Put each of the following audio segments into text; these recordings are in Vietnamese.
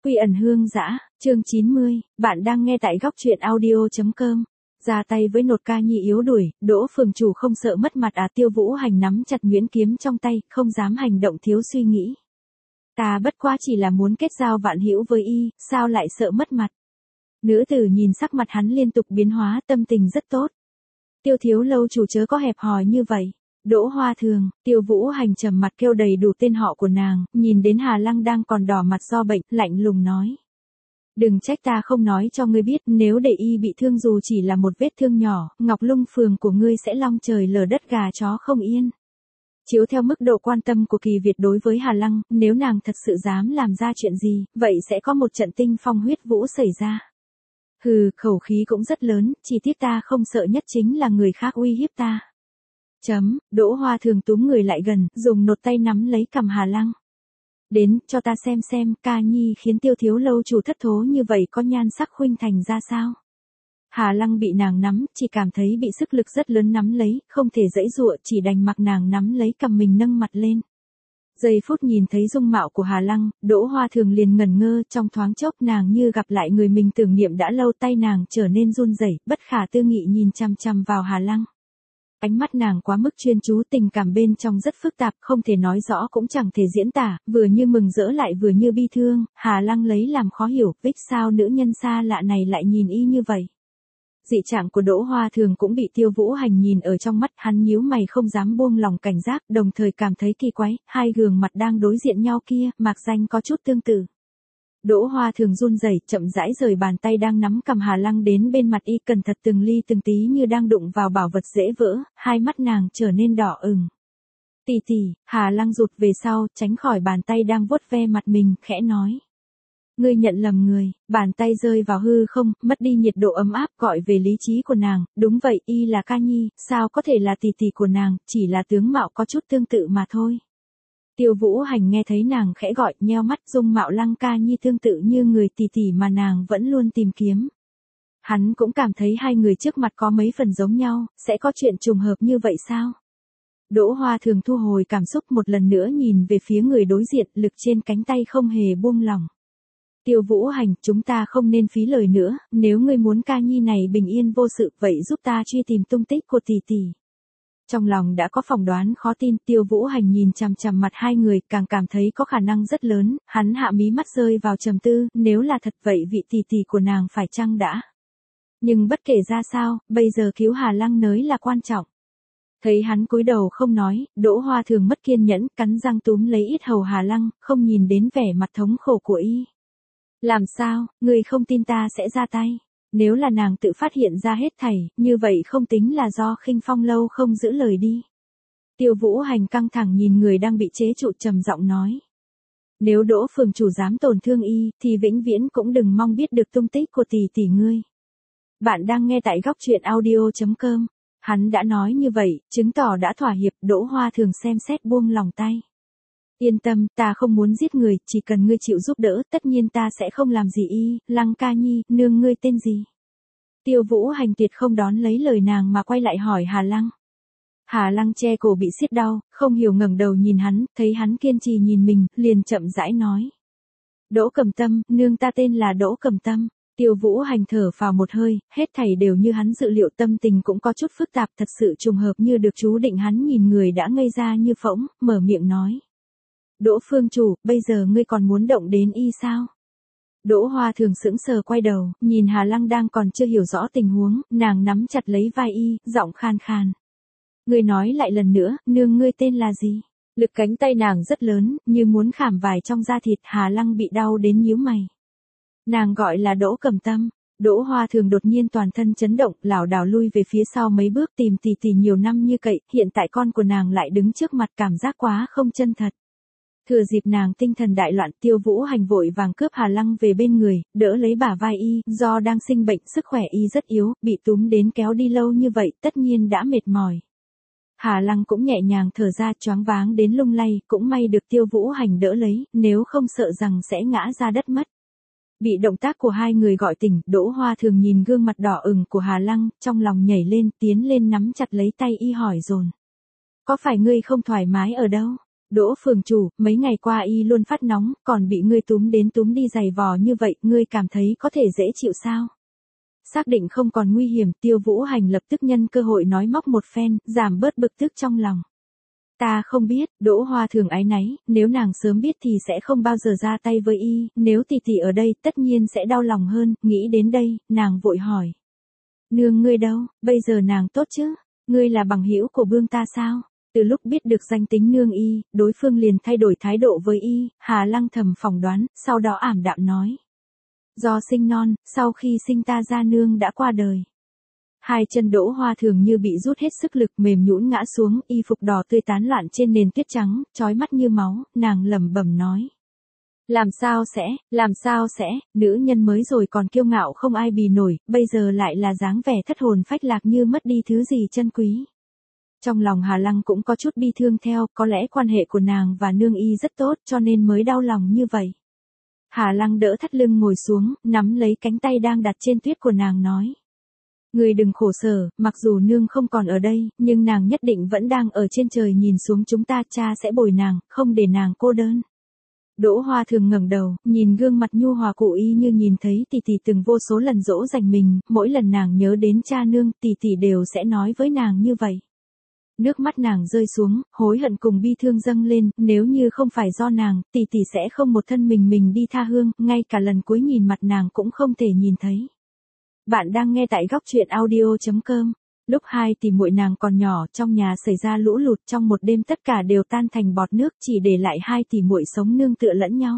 Quy ẩn hương dã, chương 90, bạn đang nghe tại góc truyện audio.com. Ra tay với nột ca nhi yếu đuổi, Đỗ phường chủ không sợ mất mặt à? Tiêu Vũ Hành nắm chặt nhuyễn kiếm trong tay, không dám hành động thiếu suy nghĩ. Ta bất quá chỉ là muốn kết giao vạn hữu với y, sao lại sợ mất mặt? Nữ tử nhìn sắc mặt hắn liên tục biến hóa, tâm tình rất tốt. Tiêu thiếu lâu chủ chớ có hẹp hòi như vậy. Đỗ Hoa Thường, Tiêu Vũ Hành trầm mặt kêu đầy đủ tên họ của nàng, nhìn đến Hà Lăng đang còn đỏ mặt do bệnh, lạnh lùng nói. Đừng trách ta không nói cho ngươi biết, nếu để y bị thương dù chỉ là một vết thương nhỏ, Ngọc Lung phường của ngươi sẽ long trời lở đất gà chó không yên. Chiếu theo mức độ quan tâm của Kỳ Việt đối với Hà Lăng, nếu nàng thật sự dám làm ra chuyện gì, vậy sẽ có một trận tinh phong huyết vũ xảy ra. Hừ, khẩu khí cũng rất lớn, chỉ tiếc ta không sợ nhất chính là người khác uy hiếp ta. Đỗ Hoa Thường túm người lại gần, dùng nột tay nắm lấy cằm Hà Lăng. Đến, cho ta xem, ca nhi khiến Tiêu thiếu lâu chủ thất thố như vậy có nhan sắc khuynh thành ra sao? Hà Lăng bị nàng nắm, chỉ cảm thấy bị sức lực rất lớn nắm lấy, không thể giãy giụa, chỉ đành mặc nàng nắm lấy cằm mình nâng mặt lên. Giây phút nhìn thấy dung mạo của Hà Lăng, Đỗ Hoa Thường liền ngẩn ngơ, trong thoáng chốc nàng như gặp lại người mình tưởng niệm đã lâu, tay nàng trở nên run rẩy, bất khả tư nghị nhìn chằm chằm vào Hà Lăng. Ánh mắt nàng quá mức chuyên chú, tình cảm bên trong rất phức tạp, không thể nói rõ cũng chẳng thể diễn tả, vừa như mừng rỡ lại vừa như bi thương. Hà Lăng lấy làm khó hiểu, vích sao nữ nhân xa lạ này lại nhìn y như vậy. Dị trạng của Đỗ Hoa Thường cũng bị Tiêu Vũ Hành nhìn ở trong mắt, hắn nhíu mày không dám buông lòng cảnh giác, đồng thời cảm thấy kỳ quái, hai gương mặt đang đối diện nhau kia, mạc danh có chút tương tự. Đỗ Hoa Thường run rẩy, chậm rãi rời bàn tay đang nắm cằm Hà Lăng đến bên mặt y, cẩn thận từng ly từng tí như đang đụng vào bảo vật dễ vỡ, hai mắt nàng trở nên đỏ ửng. Tỷ tỷ, Hà Lăng rụt về sau, tránh khỏi bàn tay đang vuốt ve mặt mình, khẽ nói. Ngươi nhận lầm người, bàn tay rơi vào hư không, mất đi nhiệt độ ấm áp, gọi về lý trí của nàng, đúng vậy, y là ca nhi, sao có thể là tỷ tỷ của nàng, chỉ là tướng mạo có chút tương tự mà thôi. Tiêu Vũ Hành nghe thấy nàng khẽ gọi, nheo mắt, dung mạo Lăng ca nhi tương tự như người tỷ tỷ mà nàng vẫn luôn tìm kiếm. Hắn cũng cảm thấy hai người trước mặt có mấy phần giống nhau, sẽ có chuyện trùng hợp như vậy sao? Đỗ Hoa Thường thu hồi cảm xúc, một lần nữa nhìn về phía người đối diện, lực trên cánh tay không hề buông lỏng. Tiêu Vũ Hành, chúng ta không nên phí lời nữa, nếu ngươi muốn ca nhi này bình yên vô sự, vậy giúp ta truy tìm tung tích của tỷ tỷ. Trong lòng đã có phỏng đoán khó tin, Tiêu Vũ Hành nhìn chằm chằm mặt hai người, càng cảm thấy có khả năng rất lớn, hắn hạ mí mắt rơi vào trầm tư, nếu là thật vậy vị tỷ tỷ của nàng phải chăng đã. Nhưng bất kể ra sao, bây giờ cứu Hà Lăng nới là quan trọng. Thấy hắn cúi đầu không nói, Đỗ Hoa Thường mất kiên nhẫn, cắn răng túm lấy yết hầu Hà Lăng, không nhìn đến vẻ mặt thống khổ của y. Làm sao, người không tin ta sẽ ra tay? Nếu là nàng tự phát hiện ra hết thảy, như vậy không tính là do Khinh Phong lâu không giữ lời đi. Tiêu Vũ Hành căng thẳng nhìn người đang bị chế trụ, trầm giọng nói. Nếu Đỗ phường chủ dám tổn thương y, thì vĩnh viễn cũng đừng mong biết được tung tích của tỷ tỷ ngươi. Bạn đang nghe tại góc truyện audio.com. Hắn đã nói như vậy, chứng tỏ đã thỏa hiệp. Đỗ Hoa Thường xem xét buông lòng tay. Yên tâm, ta không muốn giết người, chỉ cần ngươi chịu giúp đỡ, tất nhiên ta sẽ không làm gì y. Lăng ca nhi, nương ngươi tên gì? Tiêu Vũ Hành tuyệt không đón lấy lời nàng mà quay lại hỏi Hà Lăng. Hà Lăng che cổ bị siết đau, không hiểu ngẩng đầu nhìn hắn, thấy hắn kiên trì nhìn mình, liền chậm rãi nói. Đỗ Cẩm Tâm, nương ta tên là Đỗ Cẩm Tâm. Tiêu Vũ Hành thở phào một hơi, hết thảy đều như hắn dự liệu, tâm tình cũng có chút phức tạp, thật sự trùng hợp như được chú định. Hắn nhìn người đã ngây ra như phỗng, mở miệng nói. Đỗ phương chủ, bây giờ ngươi còn muốn động đến y sao? Đỗ Hoa Thường sững sờ quay đầu, nhìn Hà Lăng đang còn chưa hiểu rõ tình huống, nàng nắm chặt lấy vai y, giọng khan khan. Ngươi nói lại lần nữa, nương ngươi tên là gì? Lực cánh tay nàng rất lớn, như muốn khảm vải trong da thịt. Hà Lăng bị đau đến nhíu mày. Nàng gọi là Đỗ Cẩm Tâm. Đỗ Hoa Thường đột nhiên toàn thân chấn động, lảo đảo lui về phía sau mấy bước, tìm tỷ tỷ nhiều năm như cậy, hiện tại con của nàng lại đứng trước mặt, cảm giác quá không chân thật. Thừa dịp nàng tinh thần đại loạn, Tiêu Vũ Hành vội vàng cướp Hà Lăng về bên người, đỡ lấy bả vai y, do đang sinh bệnh, sức khỏe y rất yếu, bị túm đến kéo đi lâu như vậy, tất nhiên đã mệt mỏi. Hà Lăng cũng nhẹ nhàng thở ra, choáng váng đến lung lay, cũng may được Tiêu Vũ Hành đỡ lấy, nếu không sợ rằng sẽ ngã ra đất mất. Bị động tác của hai người gọi tỉnh, Đỗ Hoa Thường nhìn gương mặt đỏ ửng của Hà Lăng, trong lòng nhảy lên, tiến lên nắm chặt lấy tay y hỏi dồn. Có phải ngươi không thoải mái ở đâu? Đỗ phường chủ, mấy ngày qua y luôn phát nóng, còn bị ngươi túm đến túm đi giày vò như vậy, ngươi cảm thấy có thể dễ chịu sao? Xác định không còn nguy hiểm, Tiêu Vũ Hành lập tức nhân cơ hội nói móc một phen, giảm bớt bực tức trong lòng. Ta không biết, Đỗ Hoa thường áy náy, nếu nàng sớm biết thì sẽ không bao giờ ra tay với y, nếu tỷ tỷ ở đây tất nhiên sẽ đau lòng hơn, nghĩ đến đây, nàng vội hỏi. Nương ngươi đâu, bây giờ nàng tốt chứ, ngươi là bằng hữu của Vương ta sao? Từ lúc biết được danh tính nương y, đối phương liền thay đổi thái độ với y, Hà Lăng thầm phỏng đoán, sau đó ảm đạm nói. Do sinh non, sau khi sinh ta ra nương đã qua đời. Hai chân Đỗ Hoa thường như bị rút hết sức lực mềm nhũn ngã xuống, y phục đỏ tươi tán loạn trên nền tuyết trắng, chói mắt như máu, nàng lẩm bẩm nói. Làm sao sẽ, nữ nhân mới rồi còn kiêu ngạo không ai bì nổi, bây giờ lại là dáng vẻ thất hồn phách lạc như mất đi thứ gì chân quý. Trong lòng Hà Lăng cũng có chút bi thương theo, có lẽ quan hệ của nàng và nương y rất tốt cho nên mới đau lòng như vậy. Hà Lăng đỡ thắt lưng ngồi xuống, nắm lấy cánh tay đang đặt trên tuyết của nàng nói. Người đừng khổ sở, mặc dù nương không còn ở đây, nhưng nàng nhất định vẫn đang ở trên trời nhìn xuống chúng ta, cha sẽ bồi nàng, không để nàng cô đơn. Đỗ Hoa thường ngẩng đầu, nhìn gương mặt nhu hòa của y như nhìn thấy tỷ tỷ từng vô số lần dỗ dành mình, mỗi lần nàng nhớ đến cha nương, tỷ tỷ đều sẽ nói với nàng như vậy. Nước mắt nàng rơi xuống, hối hận cùng bi thương dâng lên, nếu như không phải do nàng, tỷ tỷ sẽ không một thân mình đi tha hương, ngay cả lần cuối nhìn mặt nàng cũng không thể nhìn thấy. Bạn đang nghe tại góc truyện audio.com. Lúc hai tỷ muội nàng còn nhỏ, trong nhà xảy ra lũ lụt, trong một đêm tất cả đều tan thành bọt nước, chỉ để lại hai tỷ muội sống nương tựa lẫn nhau.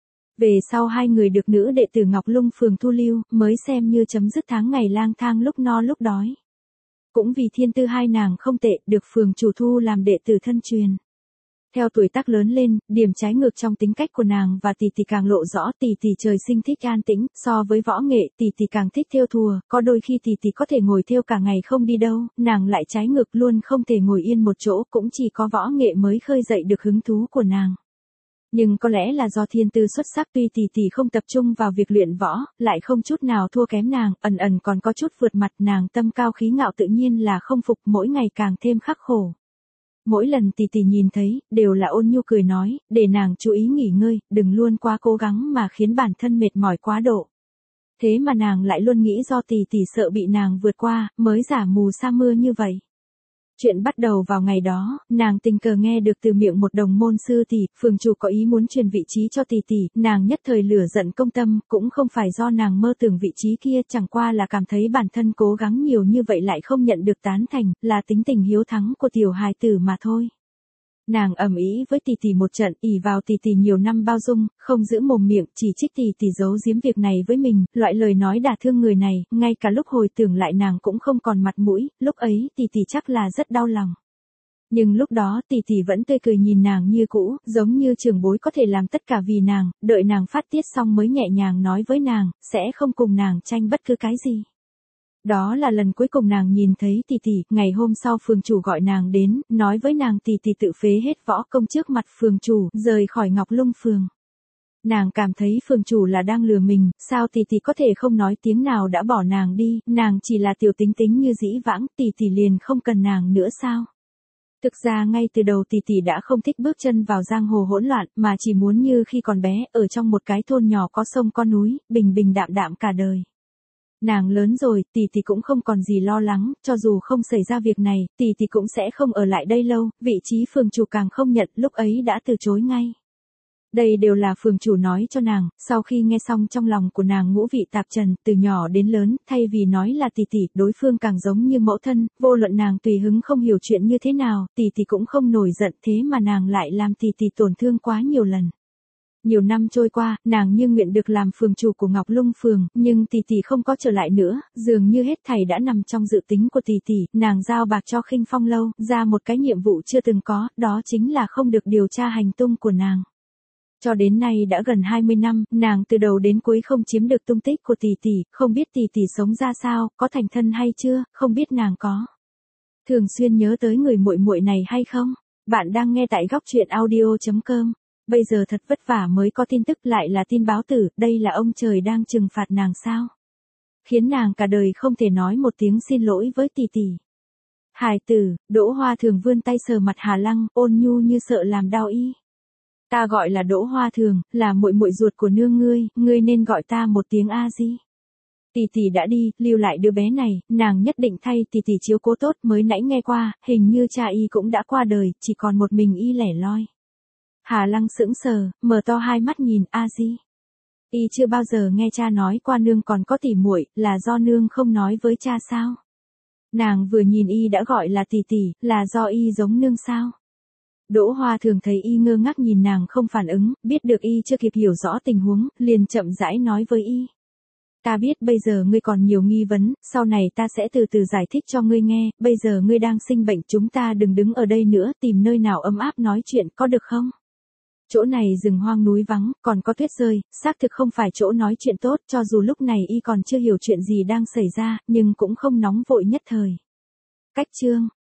Về sau hai người được nữ đệ tử Ngọc Lung phường thu lưu, mới xem như chấm dứt tháng ngày lang thang lúc no lúc đói. Cũng vì thiên tư hai nàng không tệ, được phường chủ thu làm đệ tử thân truyền. Theo tuổi tác lớn lên, điểm trái ngược trong tính cách của nàng và tỷ tỷ càng lộ rõ, tỷ tỷ trời sinh thích an tĩnh, so với võ nghệ, tỷ tỷ càng thích thêu thùa, có đôi khi tỷ tỷ có thể ngồi thêu cả ngày không đi đâu, nàng lại trái ngược luôn không thể ngồi yên một chỗ, cũng chỉ có võ nghệ mới khơi dậy được hứng thú của nàng. Nhưng có lẽ là do thiên tư xuất sắc, tuy tỷ tỷ không tập trung vào việc luyện võ, lại không chút nào thua kém nàng, ẩn ẩn còn có chút vượt mặt, nàng tâm cao khí ngạo tự nhiên là không phục, mỗi ngày càng thêm khắc khổ. Mỗi lần tỷ tỷ nhìn thấy, đều là ôn nhu cười nói, để nàng chú ý nghỉ ngơi, đừng luôn quá cố gắng mà khiến bản thân mệt mỏi quá độ. Thế mà nàng lại luôn nghĩ do tỷ tỷ sợ bị nàng vượt qua, mới giả mù sa mưa như vậy. Chuyện bắt đầu vào ngày đó, nàng tình cờ nghe được từ miệng một đồng môn sư tỷ, phường chủ có ý muốn truyền vị trí cho tỷ tỷ, nàng nhất thời lửa giận công tâm, cũng không phải do nàng mơ tưởng vị trí kia, chẳng qua là cảm thấy bản thân cố gắng nhiều như vậy lại không nhận được tán thành, là tính tình hiếu thắng của tiểu hài tử mà thôi. Nàng ầm ĩ với tỷ tỷ một trận, ỷ vào tỷ tỷ nhiều năm bao dung, không giữ mồm miệng, chỉ trích tỷ tỷ giấu giếm việc này với mình, loại lời nói đả thương người này, ngay cả lúc hồi tưởng lại nàng cũng không còn mặt mũi, lúc ấy tỷ tỷ chắc là rất đau lòng. Nhưng lúc đó tỷ tỷ vẫn tươi cười nhìn nàng như cũ, giống như trưởng bối có thể làm tất cả vì nàng, đợi nàng phát tiết xong mới nhẹ nhàng nói với nàng, sẽ không cùng nàng tranh bất cứ cái gì. Đó là lần cuối cùng nàng nhìn thấy tỷ tỷ, ngày hôm sau phường chủ gọi nàng đến, nói với nàng tỷ tỷ tự phế hết võ công trước mặt phường chủ, rời khỏi Ngọc Lung phường. Nàng cảm thấy phường chủ là đang lừa mình, sao tỷ tỷ có thể không nói tiếng nào đã bỏ nàng đi, nàng chỉ là tiểu tính tính như dĩ vãng, tỷ tỷ liền không cần nàng nữa sao? Thực ra ngay từ đầu tỷ tỷ đã không thích bước chân vào giang hồ hỗn loạn, mà chỉ muốn như khi còn bé, ở trong một cái thôn nhỏ có sông có núi, bình bình đạm đạm cả đời. Nàng lớn rồi, tỷ tỷ cũng không còn gì lo lắng, cho dù không xảy ra việc này, tỷ tỷ cũng sẽ không ở lại đây lâu, vị trí phường chủ càng không nhận, lúc ấy đã từ chối ngay. Đây đều là phường chủ nói cho nàng, sau khi nghe xong trong lòng của nàng ngũ vị tạp trần, từ nhỏ đến lớn, thay vì nói là tỷ tỷ, đối phương càng giống như mẫu thân, vô luận nàng tùy hứng không hiểu chuyện như thế nào, tỷ tỷ cũng không nổi giận, thế mà nàng lại làm tỷ tỷ tổn thương quá nhiều lần. Nhiều năm trôi qua, nàng như nguyện được làm phường chủ của Ngọc Lung phường, nhưng tỷ tỷ không có trở lại nữa, dường như hết thảy đã nằm trong dự tính của tỷ tỷ, nàng giao bạc cho Khinh Phong lâu, ra một cái nhiệm vụ chưa từng có, đó chính là không được điều tra hành tung của nàng. Cho đến nay đã gần 20 năm, nàng từ đầu đến cuối không chiếm được tung tích của tỷ tỷ, không biết tỷ tỷ sống ra sao, có thành thân hay chưa, không biết nàng có thường xuyên nhớ tới người muội muội này hay không. Bạn đang nghe tại góc truyện audio.com. Bây giờ thật vất vả mới có tin tức, lại là tin báo tử, đây là ông trời đang trừng phạt nàng sao? Khiến nàng cả đời không thể nói một tiếng xin lỗi với tỷ tỷ. Hài tử, Đỗ Hoa Thường vươn tay sờ mặt Hà Lăng, ôn nhu như sợ làm đau y. Ta gọi là Đỗ Hoa Thường, là muội muội ruột của nương ngươi nên gọi ta một tiếng A Di. Tỷ tỷ đã đi, lưu lại đứa bé này, nàng nhất định thay tỷ tỷ chiếu cố tốt, mới nãy nghe qua, hình như cha y cũng đã qua đời, chỉ còn một mình y lẻ loi. Hà Lăng sững sờ, mở to hai mắt nhìn A Di. Y chưa bao giờ nghe cha nói qua nương còn có tỷ muội, là do nương không nói với cha sao? Nàng vừa nhìn y đã gọi là tỷ tỷ, là do y giống nương sao? Đỗ Hoa Thường thấy y ngơ ngác nhìn nàng không phản ứng, biết được y chưa kịp hiểu rõ tình huống, liền chậm rãi nói với y. Ta biết bây giờ ngươi còn nhiều nghi vấn, sau này ta sẽ từ từ giải thích cho ngươi nghe, bây giờ ngươi đang sinh bệnh, chúng ta đừng đứng ở đây nữa, tìm nơi nào ấm áp nói chuyện, có được không? Chỗ này rừng hoang núi vắng, còn có tuyết rơi, xác thực không phải chỗ nói chuyện tốt, cho dù lúc này y còn chưa hiểu chuyện gì đang xảy ra, nhưng cũng không nóng vội nhất thời. Cách chương